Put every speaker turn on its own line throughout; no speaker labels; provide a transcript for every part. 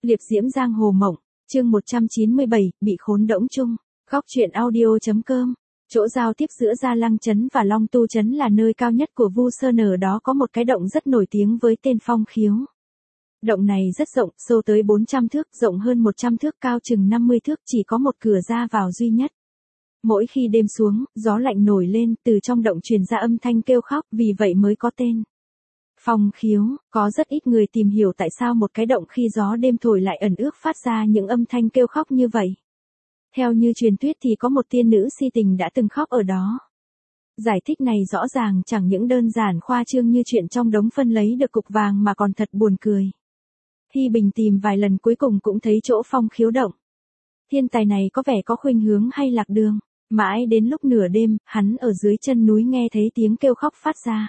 Liệp diễm giang hồ mộng, chương 197, bị khốn đỗng chung. Góc truyện audio.com. Chỗ giao tiếp giữa Gia Lăng Trấn và Long Tu Trấn là nơi cao nhất của Vu Sơn, ở đó có một cái động rất nổi tiếng với tên Phong Khiếu. Động này rất rộng, sâu tới 400 thước, rộng hơn 100 thước, cao chừng 50 thước, chỉ có một cửa ra vào duy nhất. Mỗi khi đêm xuống, gió lạnh nổi lên, từ trong động truyền ra âm thanh kêu khóc, vì vậy mới có tên Phong Khiếu. Có rất ít người tìm hiểu tại sao một cái động khi gió đêm thổi lại ẩn ước phát ra những âm thanh kêu khóc như vậy. Theo như truyền thuyết thì có một tiên nữ si tình đã từng khóc ở đó. Giải thích này rõ ràng chẳng những đơn giản khoa trương như chuyện trong đống phân lấy được cục vàng mà còn thật buồn cười. Hi Bình tìm vài lần cuối cùng cũng thấy chỗ Phong Khiếu động. Thiên tài này có vẻ có khuynh hướng hay lạc đường. Mãi đến lúc nửa đêm, hắn ở dưới chân núi nghe thấy tiếng kêu khóc phát ra.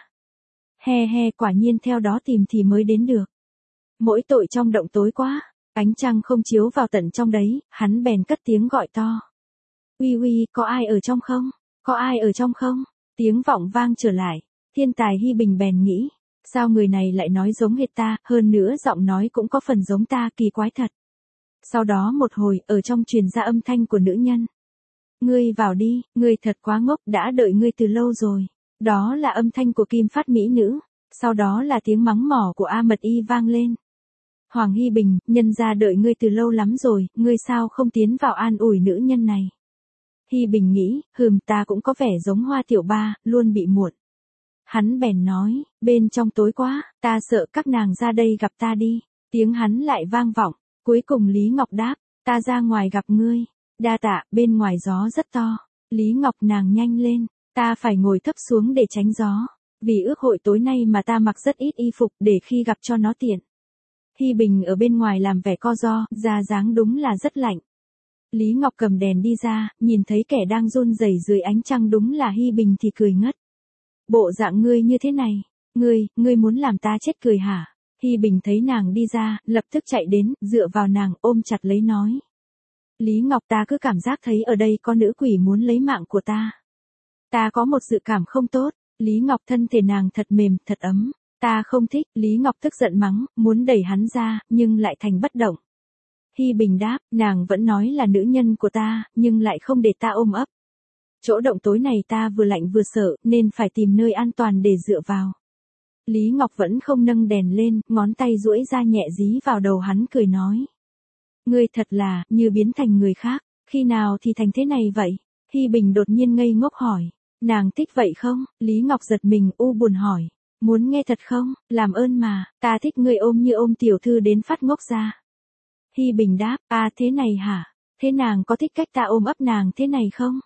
Quả nhiên theo đó tìm thì mới đến được. Mỗi tội trong động tối quá, ánh trăng không chiếu vào tận trong đấy, hắn bèn cất tiếng gọi to. Uy, có ai ở trong không? Có ai ở trong không? Tiếng vọng vang trở lại, thiên tài Hi Bình bèn nghĩ, sao người này lại nói giống hệt ta, hơn nữa giọng nói cũng có phần giống ta, kỳ quái thật. Sau đó một hồi, ở trong truyền ra âm thanh của nữ nhân. Ngươi vào đi, ngươi thật quá ngốc, đã đợi ngươi từ lâu rồi. Đó là âm thanh của Kim Phát mỹ nữ, sau đó là tiếng mắng mỏ của A Mật Y vang lên. Hoàng Hi Bình, nhân gia đợi ngươi từ lâu lắm rồi, ngươi sao không tiến vào an ủi nữ nhân này? Hi Bình nghĩ, ta cũng có vẻ giống Hoa Tiểu Ba, luôn bị muộn. Hắn bèn nói, bên trong tối quá, ta sợ các nàng ra đây gặp ta đi. Tiếng hắn lại vang vọng, cuối cùng Lý Ngọc đáp, ta ra ngoài gặp ngươi. Đa tạ, bên ngoài gió rất to. Lý Ngọc nàng nhanh lên, ta phải ngồi thấp xuống để tránh gió. Vì ước hội tối nay mà ta mặc rất ít y phục để khi gặp cho nó tiện. Hi Bình ở bên ngoài làm vẻ co ro, da dáng đúng là rất lạnh. Lý Ngọc cầm đèn đi ra, nhìn thấy kẻ đang run rẩy dưới ánh trăng đúng là Hi Bình thì cười ngất. Bộ dạng ngươi như thế này, ngươi muốn làm ta chết cười hả? Hi Bình thấy nàng đi ra, lập tức chạy đến, dựa vào nàng, ôm chặt lấy nói. Lý Ngọc, ta cứ cảm giác thấy ở đây có nữ quỷ muốn lấy mạng của ta. Ta có một dự cảm không tốt. Lý Ngọc thân thể nàng thật mềm, thật ấm. Ta không thích. Lý Ngọc tức giận mắng, muốn đẩy hắn ra, nhưng lại thành bất động. Hi Bình đáp, nàng vẫn nói là nữ nhân của ta, nhưng lại không để ta ôm ấp. Chỗ động tối này ta vừa lạnh vừa sợ, nên phải tìm nơi an toàn để dựa vào. Lý Ngọc vẫn không nâng đèn lên, ngón tay duỗi ra nhẹ dí vào đầu hắn, cười nói. Ngươi thật là, như biến thành người khác, khi nào thì thành thế này vậy? Hi Bình đột nhiên ngây ngốc hỏi, nàng thích vậy không? Lý Ngọc giật mình, buồn hỏi, muốn nghe thật không? Làm ơn mà, ta thích ngươi ôm như ôm tiểu thư đến phát ngốc ra. Hi Bình đáp, thế này hả? Thế nàng có thích cách ta ôm ấp nàng thế này không?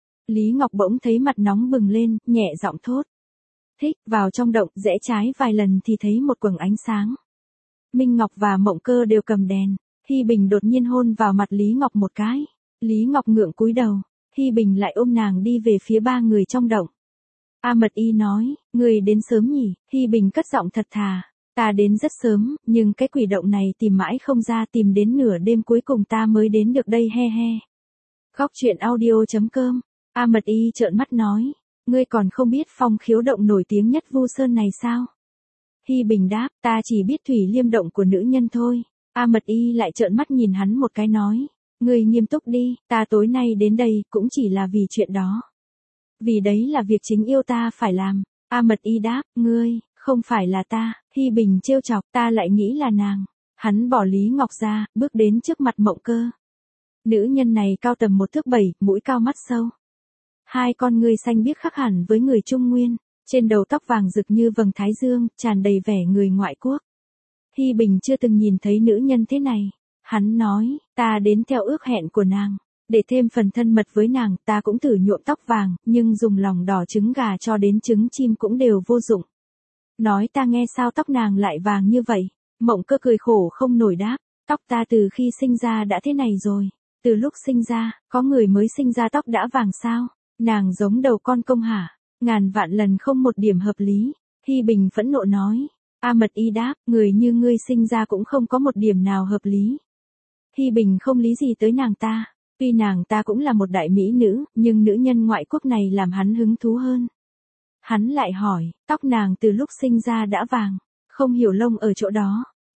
Lý Ngọc bỗng thấy mặt nóng bừng lên, nhẹ giọng thốt. Thích, vào trong động, rẽ trái vài lần thì thấy một quầng ánh sáng. Minh Ngọc và Mộng Cơ đều cầm đèn. Hi Bình đột nhiên hôn vào mặt Lý Ngọc một cái. Lý Ngọc ngượng cúi đầu. Hi Bình lại ôm nàng đi về phía ba người trong động. A Mật Y nói, người đến sớm nhỉ? Hi Bình cất giọng thật thà. Ta đến rất sớm, nhưng cái quỷ động này tìm mãi không ra, tìm đến nửa đêm cuối cùng ta mới đến được đây, he. Góc truyện audio.com. A Mật Y trợn mắt nói, ngươi còn không biết Phong Khiếu động nổi tiếng nhất Vu Sơn này sao? Hi Bình đáp, ta chỉ biết Thủy Liêm động của nữ nhân thôi. A Mật Y lại trợn mắt nhìn hắn một cái nói, ngươi nghiêm túc đi, ta tối nay đến đây cũng chỉ là vì chuyện đó. Vì đấy là việc chính yêu ta phải làm. A Mật Y đáp, ngươi, không phải là ta. Hi Bình trêu chọc, ta lại nghĩ là nàng. Hắn bỏ Lý Ngọc ra, bước đến trước mặt Mộng Cơ. Nữ nhân này cao tầm 1,7 thước, mũi cao mắt sâu. Hai con ngươi xanh biếc khác hẳn với người Trung Nguyên, trên đầu tóc vàng rực như vầng thái dương, tràn đầy vẻ người ngoại quốc. Hi Bình chưa từng nhìn thấy nữ nhân thế này. Hắn nói, ta đến theo ước hẹn của nàng. Để thêm phần thân mật với nàng, ta cũng thử nhuộm tóc vàng, nhưng dùng lòng đỏ trứng gà cho đến trứng chim cũng đều vô dụng. Nói ta nghe sao tóc nàng lại vàng như vậy? Mộng Cơ cười khổ không nổi đáp, tóc ta từ khi sinh ra đã thế này rồi. Từ lúc sinh ra, có người mới sinh ra tóc đã vàng sao? Nàng giống đầu con công hả? Ngàn vạn lần không một điểm hợp lý. Hi Bình phẫn nộ nói. A Mật Y đáp, người như ngươi sinh ra cũng không có một điểm nào hợp lý. Hi Bình không lý gì tới nàng ta. Tuy nàng ta cũng là một đại mỹ nữ, nhưng nữ nhân ngoại quốc này làm hắn hứng thú hơn. Hắn lại hỏi, tóc nàng từ lúc sinh ra đã vàng, không hiểu lông ở chỗ đó.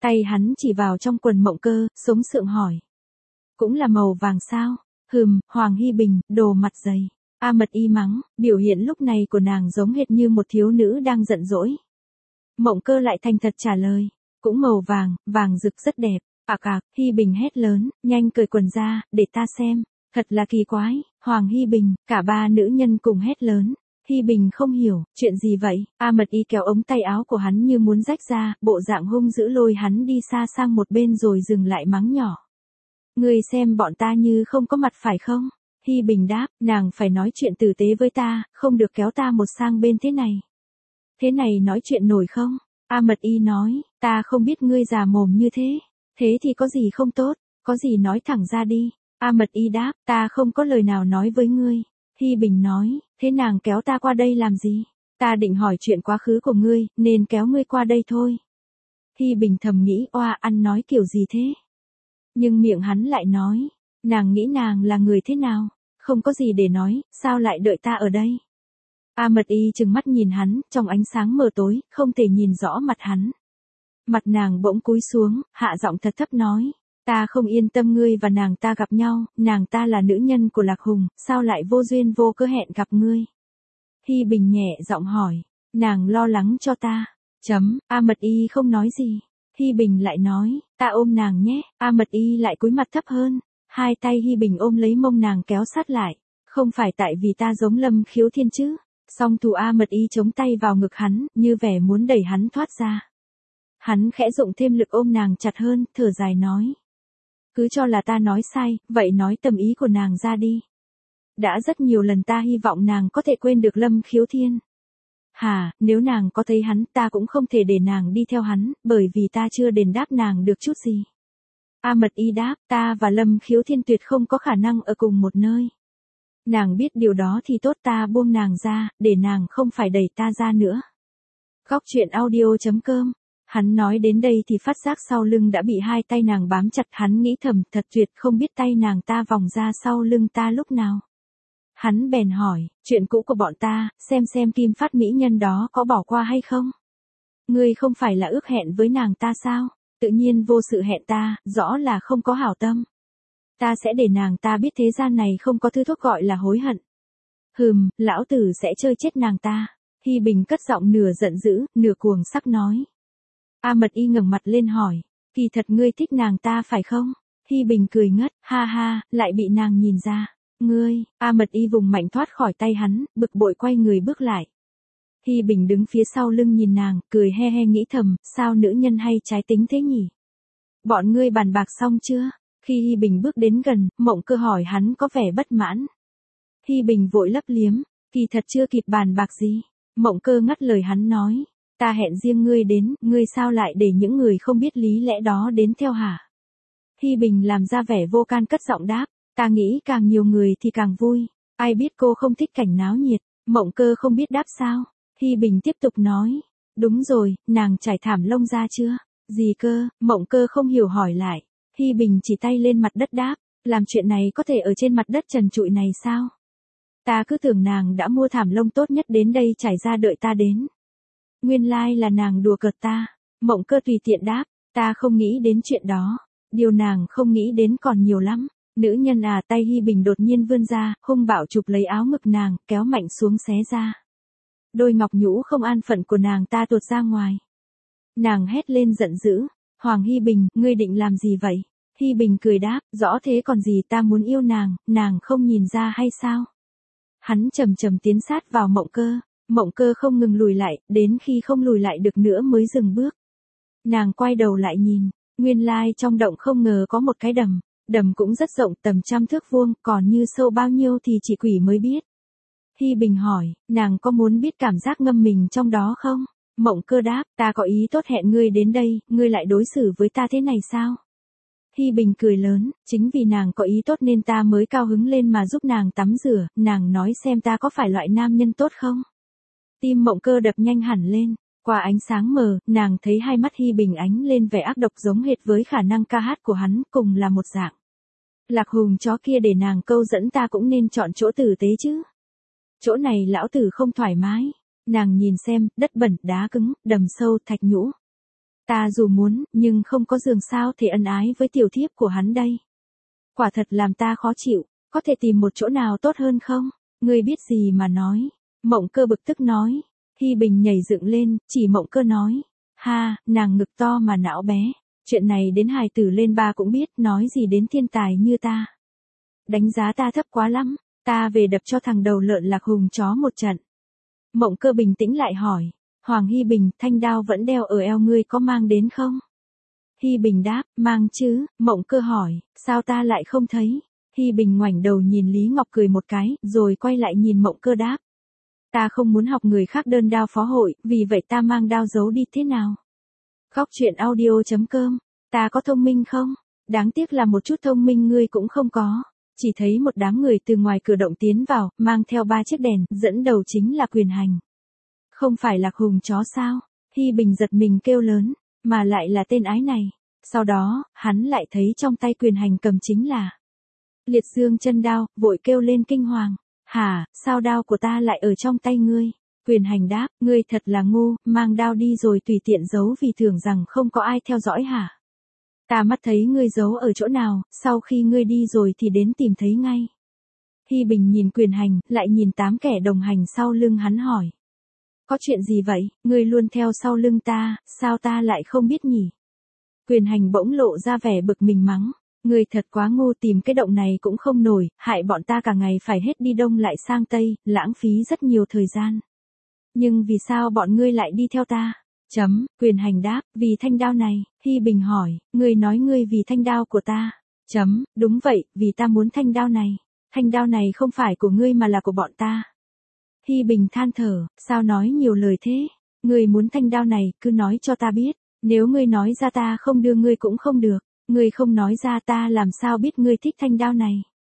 Tay hắn chỉ vào trong quần Mộng Cơ, sống sượng hỏi. Cũng là màu vàng sao? Hoàng Hy Bình, đồ mặt dày. A Mật Y mắng, biểu hiện lúc này của nàng giống hệt như một thiếu nữ đang giận dỗi. Mộng Cơ lại thành thật trả lời, cũng màu vàng, vàng rực rất đẹp. Hy Bình hét lớn, nhanh cởi quần ra, để ta xem. Thật là kỳ quái, Hoàng Hy Bình, cả ba nữ nhân cùng hét lớn. Hy Bình không hiểu, chuyện gì vậy? A Mật Y kéo ống tay áo của hắn như muốn rách ra, bộ dạng hung dữ lôi hắn đi xa sang một bên rồi dừng lại mắng nhỏ. Ngươi xem bọn ta như không có mặt phải không? Hy Bình đáp, nàng phải nói chuyện tử tế với ta, không được kéo ta một sang bên thế này. Thế này nói chuyện nổi không? A Mật Y nói, ta không biết ngươi già mồm như thế. Thế thì có gì không tốt, có gì nói thẳng ra đi. A Mật Y đáp, ta không có lời nào nói với ngươi. Hy Bình nói, thế nàng kéo ta qua đây làm gì? Ta định hỏi chuyện quá khứ của ngươi, nên kéo ngươi qua đây thôi. Hy Bình thầm nghĩ, oa ăn nói kiểu gì thế? Nhưng miệng hắn lại nói, nàng nghĩ nàng là người thế nào? Không có gì để nói, sao lại đợi ta ở đây? A Mật Y trừng mắt nhìn hắn, trong ánh sáng mờ tối, không thể nhìn rõ mặt hắn. Mặt nàng bỗng cúi xuống, hạ giọng thật thấp nói. Ta không yên tâm ngươi và nàng ta gặp nhau, nàng ta là nữ nhân của Lạc Hùng, sao lại vô duyên vô cớ hẹn gặp ngươi? Hy Bình nhẹ giọng hỏi, nàng lo lắng cho ta. A Mật Y không nói gì. Hy Bình lại nói, ta ôm nàng nhé. A Mật Y lại cúi mặt thấp hơn. Hai tay Hy Bình ôm lấy mông nàng kéo sát lại. Không phải tại vì ta giống Lâm Khiếu Thiên chứ? Song thủ A Mật Y chống tay vào ngực hắn, như vẻ muốn đẩy hắn thoát ra. Hắn khẽ dụng thêm lực ôm nàng chặt hơn, thở dài nói. Cứ cho là ta nói sai, vậy nói tâm ý của nàng ra đi. Đã rất nhiều lần ta hy vọng nàng có thể quên được Lâm Khiếu Thiên. Nếu nàng có thấy hắn, ta cũng không thể để nàng đi theo hắn, bởi vì ta chưa đền đáp nàng được chút gì. A Mật Y đáp, ta và Lâm Khiếu Thiên tuyệt không có khả năng ở cùng một nơi. Nàng biết điều đó thì tốt, ta buông nàng ra, để nàng không phải đẩy ta ra nữa. Góc truyện audio.com. Hắn nói đến đây thì phát giác sau lưng đã bị hai tay nàng bám chặt, hắn nghĩ thầm, thật tuyệt, không biết tay nàng ta vòng ra sau lưng ta lúc nào. Hắn bèn hỏi, chuyện cũ của bọn ta, xem Kim Phát mỹ nhân đó có bỏ qua hay không? Ngươi không phải là ước hẹn với nàng ta sao? Tự nhiên vô sự hẹn ta, rõ là không có hảo tâm. Ta sẽ để nàng ta biết thế gian này không có thứ thuốc gọi là hối hận. Lão tử sẽ chơi chết nàng ta. Hy Bình cất giọng nửa giận dữ, nửa cuồng sắc nói. A Mật Y ngẩng mặt lên hỏi, kỳ thật ngươi thích nàng ta phải không? Hy Bình cười ngất, lại bị nàng nhìn ra. Ngươi, A Mật Y vùng mạnh thoát khỏi tay hắn, bực bội quay người bước lại. Hy Bình đứng phía sau lưng nhìn nàng, cười he he nghĩ thầm, sao nữ nhân hay trái tính thế nhỉ? Bọn ngươi bàn bạc xong chưa? Khi Hy Bình bước đến gần, Mộng Cơ hỏi hắn có vẻ bất mãn. Hy Bình vội lấp liếm, kỳ thật chưa kịp bàn bạc gì. Mộng Cơ ngắt lời hắn nói, ta hẹn riêng ngươi đến, ngươi sao lại để những người không biết lý lẽ đó đến theo hả? Hy Bình làm ra vẻ vô can cất giọng đáp, ta nghĩ càng nhiều người thì càng vui, ai biết cô không thích cảnh náo nhiệt. Mộng Cơ không biết đáp sao. Hy Bình tiếp tục nói, đúng rồi, nàng trải thảm lông ra chưa? Gì cơ? Mộng Cơ không hiểu hỏi lại. Hy Bình chỉ tay lên mặt đất đáp, làm chuyện này có thể ở trên mặt đất trần trụi này sao? Ta cứ tưởng nàng đã mua thảm lông tốt nhất đến đây trải ra đợi ta đến. Nguyên lai là nàng đùa cợt ta. Mộng Cơ tùy tiện đáp, ta không nghĩ đến chuyện đó. Điều nàng không nghĩ đến còn nhiều lắm. Nữ nhân tay Hy Bình đột nhiên vươn ra, hung bạo chụp lấy áo ngực nàng, kéo mạnh xuống xé ra. Đôi ngọc nhũ không an phận của nàng ta tuột ra ngoài. Nàng hét lên giận dữ, Hoàng Hy Bình, ngươi định làm gì vậy? Hy Bình cười đáp, rõ thế còn gì, ta muốn yêu nàng không nhìn ra hay sao? Hắn chậm chậm tiến sát vào Mộng Cơ. Mộng Cơ không ngừng lùi lại, đến khi không lùi lại được nữa mới dừng bước. Nàng quay đầu lại nhìn, nguyên lai trong động không ngờ có một cái đầm. Đầm cũng rất rộng, tầm 100 thước vuông, còn như sâu bao nhiêu thì chỉ quỷ mới biết. Hy Bình hỏi, nàng có muốn biết cảm giác ngâm mình trong đó không? Mộng Cơ đáp, ta có ý tốt hẹn ngươi đến đây, ngươi lại đối xử với ta thế này sao? Hy Bình cười lớn, chính vì nàng có ý tốt nên ta mới cao hứng lên mà giúp nàng tắm rửa, nàng nói xem ta có phải loại nam nhân tốt không? Tim Mộng Cơ đập nhanh hẳn lên, qua ánh sáng mờ, nàng thấy hai mắt Hy Bình ánh lên vẻ ác độc giống hệt với khả năng ca hát của hắn, cùng là một dạng. Lạc Hùng chó kia để nàng câu dẫn ta cũng nên chọn chỗ tử tế chứ. Chỗ này lão tử không thoải mái. Nàng nhìn xem, đất bẩn, đá cứng, đầm sâu, thạch nhũ. Ta dù muốn, nhưng không có giường sao thể ân ái với tiểu thiếp của hắn đây. Quả thật làm ta khó chịu, có thể tìm một chỗ nào tốt hơn không? Ngươi biết gì mà nói. Mộng Cơ bực tức nói. Hi Bình nhảy dựng lên, chỉ Mộng Cơ nói. Ha, nàng ngực to mà não bé. Chuyện này đến hài tử lên ba cũng biết, nói gì đến thiên tài như ta. Đánh giá ta thấp quá lắm, ta về đập cho thằng đầu lợn Lạc Hùng chó một trận. Mộng Cơ bình tĩnh lại hỏi. Hoàng Hi Bình, thanh đao vẫn đeo ở eo ngươi có mang đến không? Hi Bình đáp, mang chứ. Mộng Cơ hỏi, sao ta lại không thấy? Hi Bình ngoảnh đầu nhìn Lý Ngọc cười một cái, rồi quay lại nhìn Mộng Cơ đáp. Ta không muốn học người khác đơn đao phó hội, vì vậy ta mang đao giấu đi thế nào? Khóc chuyện audio.com, ta có thông minh không? Đáng tiếc là một chút thông minh ngươi cũng không có. Chỉ thấy một đám người từ ngoài cửa động tiến vào, mang theo 3 chiếc đèn, dẫn đầu chính là Quyền Hành. Không phải Lạc Hùng chó sao? Hi Bình giật mình kêu lớn, mà lại là tên ái này. Sau đó, hắn lại thấy trong tay Quyền Hành cầm chính là Liệt Dương chân đao, vội kêu lên kinh hoàng. Hả, sao đao của ta lại ở trong tay ngươi? Quyền Hành đáp, ngươi thật là ngu, mang đao đi rồi tùy tiện giấu vì tưởng rằng không có ai theo dõi hả? Ta mắt thấy ngươi giấu ở chỗ nào, sau khi ngươi đi rồi thì đến tìm thấy ngay. Hi Bình nhìn Quyền Hành, lại nhìn 8 kẻ đồng hành sau lưng hắn hỏi. Có chuyện gì vậy, ngươi luôn theo sau lưng ta, sao ta lại không biết nhỉ? Quyền Hành bỗng lộ ra vẻ bực mình mắng. Ngươi thật quá ngu, tìm cái động này cũng không nổi, hại bọn ta cả ngày phải hết đi đông lại sang tây, lãng phí rất nhiều thời gian. Nhưng vì sao bọn ngươi lại đi theo ta? Quyền Hành đáp, vì thanh đao này. Hi Bình hỏi, ngươi nói ngươi vì thanh đao của ta. Đúng vậy, vì ta muốn thanh đao này. Thanh đao này không phải của ngươi mà là của bọn ta. Hi Bình than thở, sao nói nhiều lời thế? Ngươi muốn thanh đao này, cứ nói cho ta biết. Nếu ngươi nói ra ta không đưa ngươi cũng không được. Ngươi không nói ra ta làm sao biết ngươi thích thanh đao này.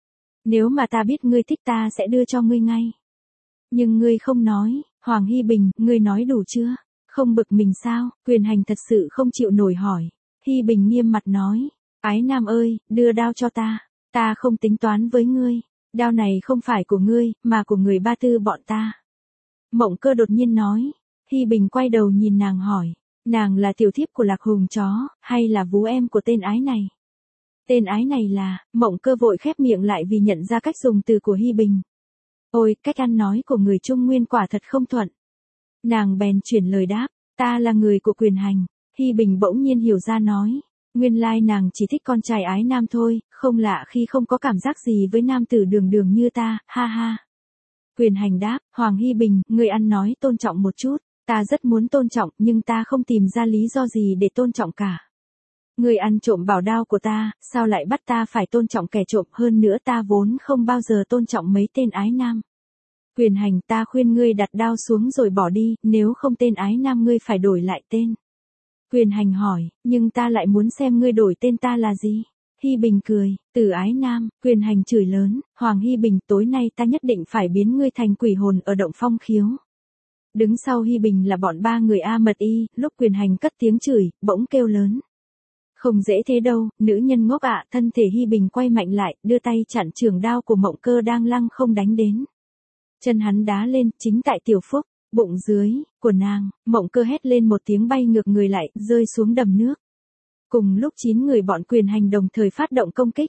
Nếu mà ta biết ngươi thích ta sẽ đưa cho ngươi ngay. Nhưng ngươi không nói. Hoàng Hi Bình, ngươi nói đủ chưa? Không bực mình sao? Quyền Hành thật sự không chịu nổi hỏi. Hi Bình nghiêm mặt nói. Ái Nam ơi, đưa đao cho ta. Ta không tính toán với ngươi. Đao này không phải của ngươi, mà của người Ba Tư bọn ta. Mộng Cơ đột nhiên nói. Hi Bình quay đầu nhìn nàng hỏi. Nàng là tiểu thiếp của Lạc Hùng chó, hay là vú em của tên ái này? Tên ái này là, Mộng Cơ vội khép miệng lại vì nhận ra cách dùng từ của Hi Bình. Ôi, cách ăn nói của người Trung Nguyên quả thật không thuận. Nàng bèn chuyển lời đáp, ta là người của Quyền Hành. Hi Bình bỗng nhiên hiểu ra nói, nguyên lai nàng chỉ thích con trai ái nam thôi, không lạ khi không có cảm giác gì với nam tử đường đường như ta, ha ha. Quyền Hành đáp, Hoàng Hi Bình, người ăn nói tôn trọng một chút. Ta rất muốn tôn trọng, nhưng ta không tìm ra lý do gì để tôn trọng cả. Người ăn trộm bảo đao của ta, sao lại bắt ta phải tôn trọng kẻ trộm, hơn nữa ta vốn không bao giờ tôn trọng mấy tên ái nam. Quyền Hành, ta khuyên ngươi đặt đao xuống rồi bỏ đi, nếu không tên ái nam ngươi phải đổi lại tên. Quyền Hành hỏi, nhưng ta lại muốn xem ngươi đổi tên ta là gì? Hi Bình cười, Từ Ái Nam. Quyền Hành chửi lớn, Hoàng Hi Bình, tối nay ta nhất định phải biến ngươi thành quỷ hồn ở động Phong Khiếu. Đứng sau Hi Bình là bọn 3 người A Mật Y, lúc Quyền Hành cất tiếng chửi, bỗng kêu lớn. Không dễ thế đâu, nữ nhân ngốc ạ. Thân thể Hi Bình quay mạnh lại, đưa tay chặn trường đao của Mộng Cơ đang lăng không đánh đến. Chân hắn đá lên, chính tại tiểu phúc, bụng dưới, của nàng. Mộng Cơ hét lên một tiếng bay ngược người lại, rơi xuống đầm nước. Cùng lúc 9 người bọn Quyền Hành đồng thời phát động công kích.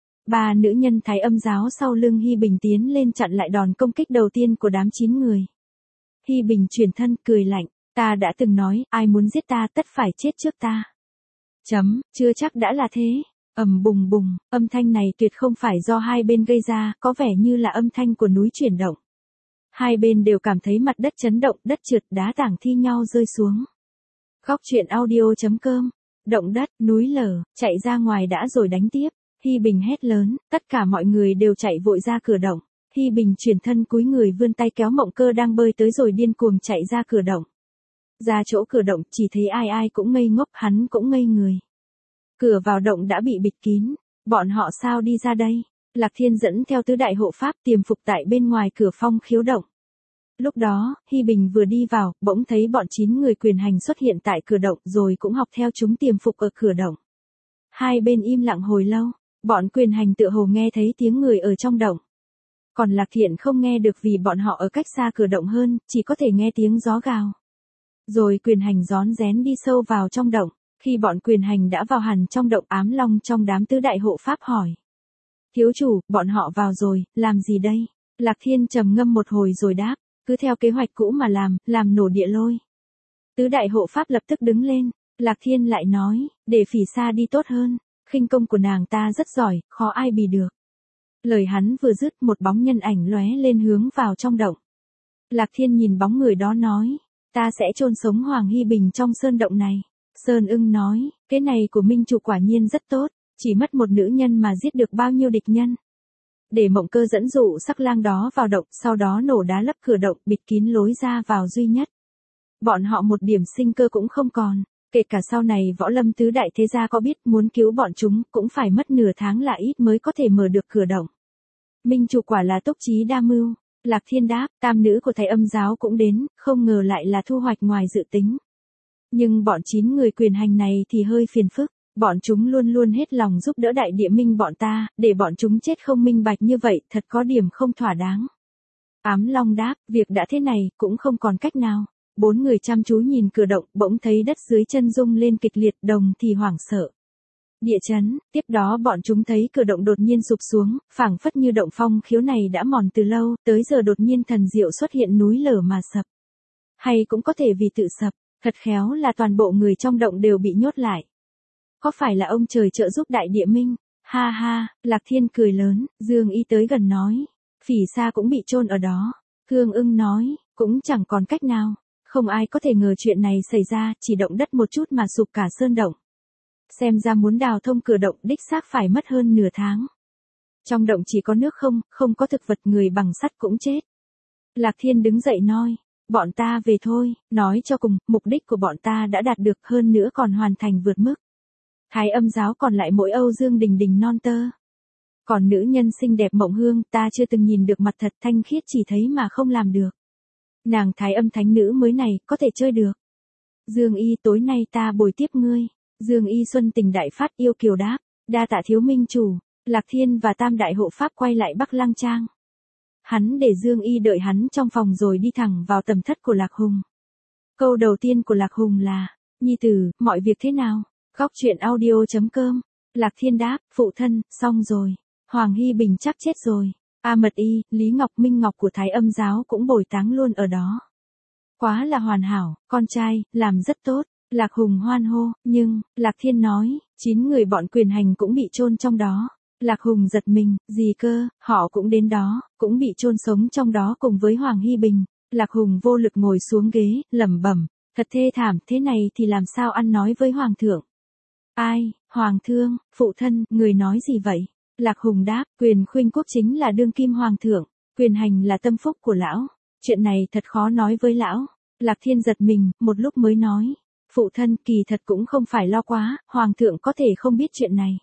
3 nữ nhân Thái Âm giáo sau lưng Hi Bình tiến lên chặn lại đòn công kích đầu tiên của đám 9 người. Hi Bình chuyển thân cười lạnh, ta đã từng nói, ai muốn giết ta tất phải chết trước ta. Chưa chắc đã là thế. Ầm bùng bùng, âm thanh này tuyệt không phải do hai bên gây ra, có vẻ như là âm thanh của núi chuyển động. Hai bên đều cảm thấy mặt đất chấn động, đất trượt, đá tảng thi nhau rơi xuống. Khóc chuyện audio.com, động đất, núi lở, chạy ra ngoài đã rồi đánh tiếp. Hi Bình hét lớn, tất cả mọi người đều chạy vội ra cửa động. Hi Bình chuyển thân cúi người vươn tay kéo Mộng Cơ đang bơi tới rồi điên cuồng chạy ra cửa động. Ra chỗ cửa động chỉ thấy ai cũng ngây ngốc, hắn cũng ngây người. Cửa vào động đã bị bịt kín, bọn họ sao đi ra đây? Lạc Thiên dẫn theo tứ đại hộ pháp tiềm phục tại bên ngoài cửa Phong Khiếu động. Lúc đó, Hi Bình vừa đi vào, bỗng thấy bọn 9 người Quyền Hành xuất hiện tại cửa động rồi cũng học theo chúng tiềm phục ở cửa động. Hai bên im lặng hồi lâu, bọn Quyền Hành tựa hồ nghe thấy tiếng người ở trong động. Còn Lạc Thiện không nghe được vì bọn họ ở cách xa cửa động hơn, chỉ có thể nghe tiếng gió gào. Rồi quyền hành rón rén đi sâu vào trong động. Khi bọn quyền hành đã vào hẳn trong động, Ám Long trong đám tứ đại hộ pháp hỏi. Thiếu chủ, bọn họ vào rồi, làm gì đây? Lạc Thiên trầm ngâm một hồi rồi đáp, cứ theo kế hoạch cũ mà làm nổ địa lôi. Tứ đại hộ pháp lập tức đứng lên. Lạc Thiên lại nói, để Phỉ Sa đi tốt hơn. Khinh công của nàng ta rất giỏi, khó ai bì được. Lời hắn vừa dứt, một bóng nhân ảnh lóe lên hướng vào trong động. Lạc Thiên nhìn bóng người đó nói, ta sẽ chôn sống Hoàng Hy Bình trong sơn động này. Sơn Ưng nói, cái này của Minh Chủ quả nhiên rất tốt, chỉ mất một nữ nhân mà giết được bao nhiêu địch nhân. Để Mộng Cơ dẫn dụ sắc lang đó vào động, sau đó nổ đá lấp cửa động, bịt kín lối ra vào duy nhất. Bọn họ một điểm sinh cơ cũng không còn, kể cả sau này Võ Lâm tứ đại thế gia có biết muốn cứu bọn chúng, cũng phải mất nửa tháng là ít mới có thể mở được cửa động. Minh Chủ quả là túc trí đa mưu. Lạc Thiên đáp, tam nữ của thầy Âm giáo cũng đến, không ngờ lại là thu hoạch ngoài dự tính. Nhưng bọn 9 người quyền hành này thì hơi phiền phức, bọn chúng luôn luôn hết lòng giúp đỡ đại địa minh bọn ta, để bọn chúng chết không minh bạch như vậy, thật có điểm không thỏa đáng. Ám Long đáp, việc đã thế này, cũng không còn cách nào. 4 người chăm chú nhìn cửa động, bỗng thấy đất dưới chân rung lên kịch liệt, đồng thì hoảng sợ. Địa chấn, tiếp đó bọn chúng thấy cửa động đột nhiên sụp xuống, phảng phất như động phong khiếu này đã mòn từ lâu, tới giờ đột nhiên thần diệu xuất hiện núi lở mà sập. Hay cũng có thể vì tự sập, thật khéo là toàn bộ người trong động đều bị nhốt lại. Có phải là ông trời trợ giúp đại địa minh? Ha ha, Lạc Thiên cười lớn, Dương Y tới gần nói. Phỉ Sa cũng bị chôn ở đó. Khương Ưng nói, cũng chẳng còn cách nào. Không ai có thể ngờ chuyện này xảy ra, chỉ động đất một chút mà sụp cả sơn động. Xem ra muốn đào thông cửa động đích xác phải mất hơn nửa tháng. Trong động chỉ có nước không có thực vật, người bằng sắt cũng chết. Lạc Thiên đứng dậy nói, bọn ta về thôi, nói cho cùng, mục đích của bọn ta đã đạt được, hơn nữa còn hoàn thành vượt mức. Thái Âm giáo còn lại mỗi Âu Dương Đình Đình non tơ. Còn nữ nhân xinh đẹp Mộng Hương, ta chưa từng nhìn được mặt thật thanh khiết, chỉ thấy mà không làm được. Nàng Thái Âm thánh nữ mới này, có thể chơi được. Dương Y, tối nay ta bồi tiếp ngươi. Dương Y xuân tình đại phát, yêu kiều đáp, đa tạ thiếu minh chủ. Lạc Thiên và tam đại hộ pháp quay lại Bắc Lang Trang. Hắn để Dương Y đợi hắn trong phòng rồi đi thẳng vào tầm thất của Lạc Hùng. Câu đầu tiên của Lạc Hùng là, nhi tử, mọi việc thế nào? Góc truyện audio.com. Lạc Thiên đáp, phụ thân, xong rồi. Hoàng Hy Bình chắc chết rồi. A Mật Y, Lý Ngọc Minh Ngọc của Thái Âm giáo cũng bồi táng luôn ở đó. Quá là hoàn hảo, con trai, làm rất tốt. Lạc Hùng hoan hô, nhưng, Lạc Thiên nói, 9 người bọn quyền hành cũng bị chôn trong đó. Lạc Hùng giật mình, gì cơ, họ cũng đến đó, cũng bị chôn sống trong đó cùng với Hoàng Hy Bình. Lạc Hùng vô lực ngồi xuống ghế, lẩm bẩm, thật thê thảm, thế này thì làm sao ăn nói với Hoàng thượng. Ai, Hoàng thương, phụ thân, người nói gì vậy? Lạc Hùng đáp, Quyền Khuynh Quốc chính là đương kim Hoàng thượng, quyền hành là tâm phúc của lão. Chuyện này thật khó nói với lão. Lạc Thiên giật mình, một lúc mới nói. Phụ thân, kỳ thật cũng không phải lo quá, Hoàng thượng có thể không biết chuyện này.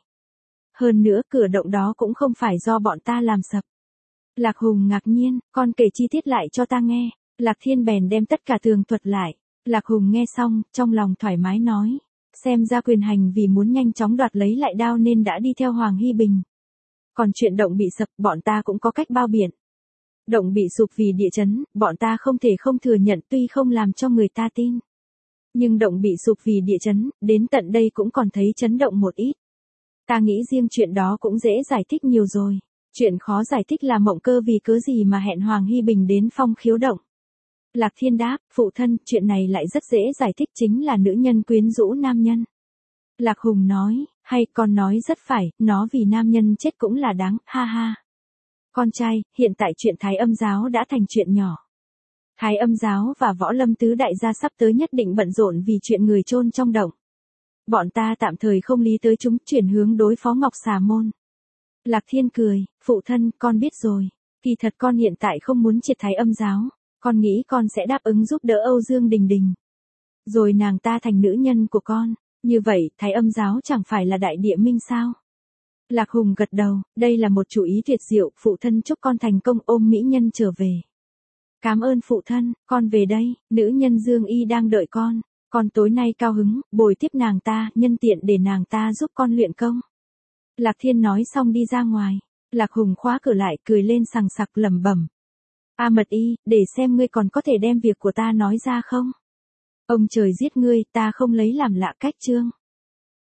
Hơn nữa cửa động đó cũng không phải do bọn ta làm sập. Lạc Hùng ngạc nhiên, con kể chi tiết lại cho ta nghe. Lạc Thiên bèn đem tất cả tường thuật lại. Lạc Hùng nghe xong, trong lòng thoải mái nói. Xem ra quyền hành vì muốn nhanh chóng đoạt lấy lại đao nên đã đi theo Hoàng Hy Bình. Còn chuyện động bị sập, bọn ta cũng có cách bao biện. Động bị sụp vì địa chấn, bọn ta không thể không thừa nhận, tuy không làm cho người ta tin. Nhưng động bị sụp vì địa chấn, đến tận đây cũng còn thấy chấn động một ít. Ta nghĩ riêng chuyện đó cũng dễ giải thích nhiều rồi. Chuyện khó giải thích là Mộng Cơ vì cớ gì mà hẹn Hoàng Hy Bình đến phong khiếu động. Lạc Thiên đáp, phụ thân, chuyện này lại rất dễ giải thích, chính là nữ nhân quyến rũ nam nhân. Lạc Hùng nói, hay con nói rất phải, nó vì nam nhân chết cũng là đáng, ha ha. Con trai, hiện tại chuyện Thái Âm giáo đã thành chuyện nhỏ. Thái Âm giáo và Võ Lâm tứ đại gia sắp tới nhất định bận rộn vì chuyện người chôn trong động. Bọn ta tạm thời không lý tới chúng, chuyển hướng đối phó Ngọc Xà Môn. Lạc Thiên cười, phụ thân, con biết rồi. Kỳ thật con hiện tại không muốn triệt Thái Âm giáo. Con nghĩ con sẽ đáp ứng giúp đỡ Âu Dương Đình Đình. Rồi nàng ta thành nữ nhân của con. Như vậy, Thái Âm giáo chẳng phải là đại địa minh sao? Lạc Hùng gật đầu, đây là một chủ ý tuyệt diệu, phụ thân chúc con thành công, ôm mỹ nhân trở về. Cảm ơn phụ thân, con về đây, nữ nhân Dương Y đang đợi con. Con tối nay cao hứng, bồi tiếp nàng ta, nhân tiện để nàng ta giúp con luyện công. Lạc Thiên nói xong đi ra ngoài. Lạc Hùng khóa cửa lại, cười lên sằng sặc lẩm bẩm. A Mật Y, để xem ngươi còn có thể đem việc của ta nói ra không? Ông trời giết ngươi, ta không lấy làm lạ cách chương.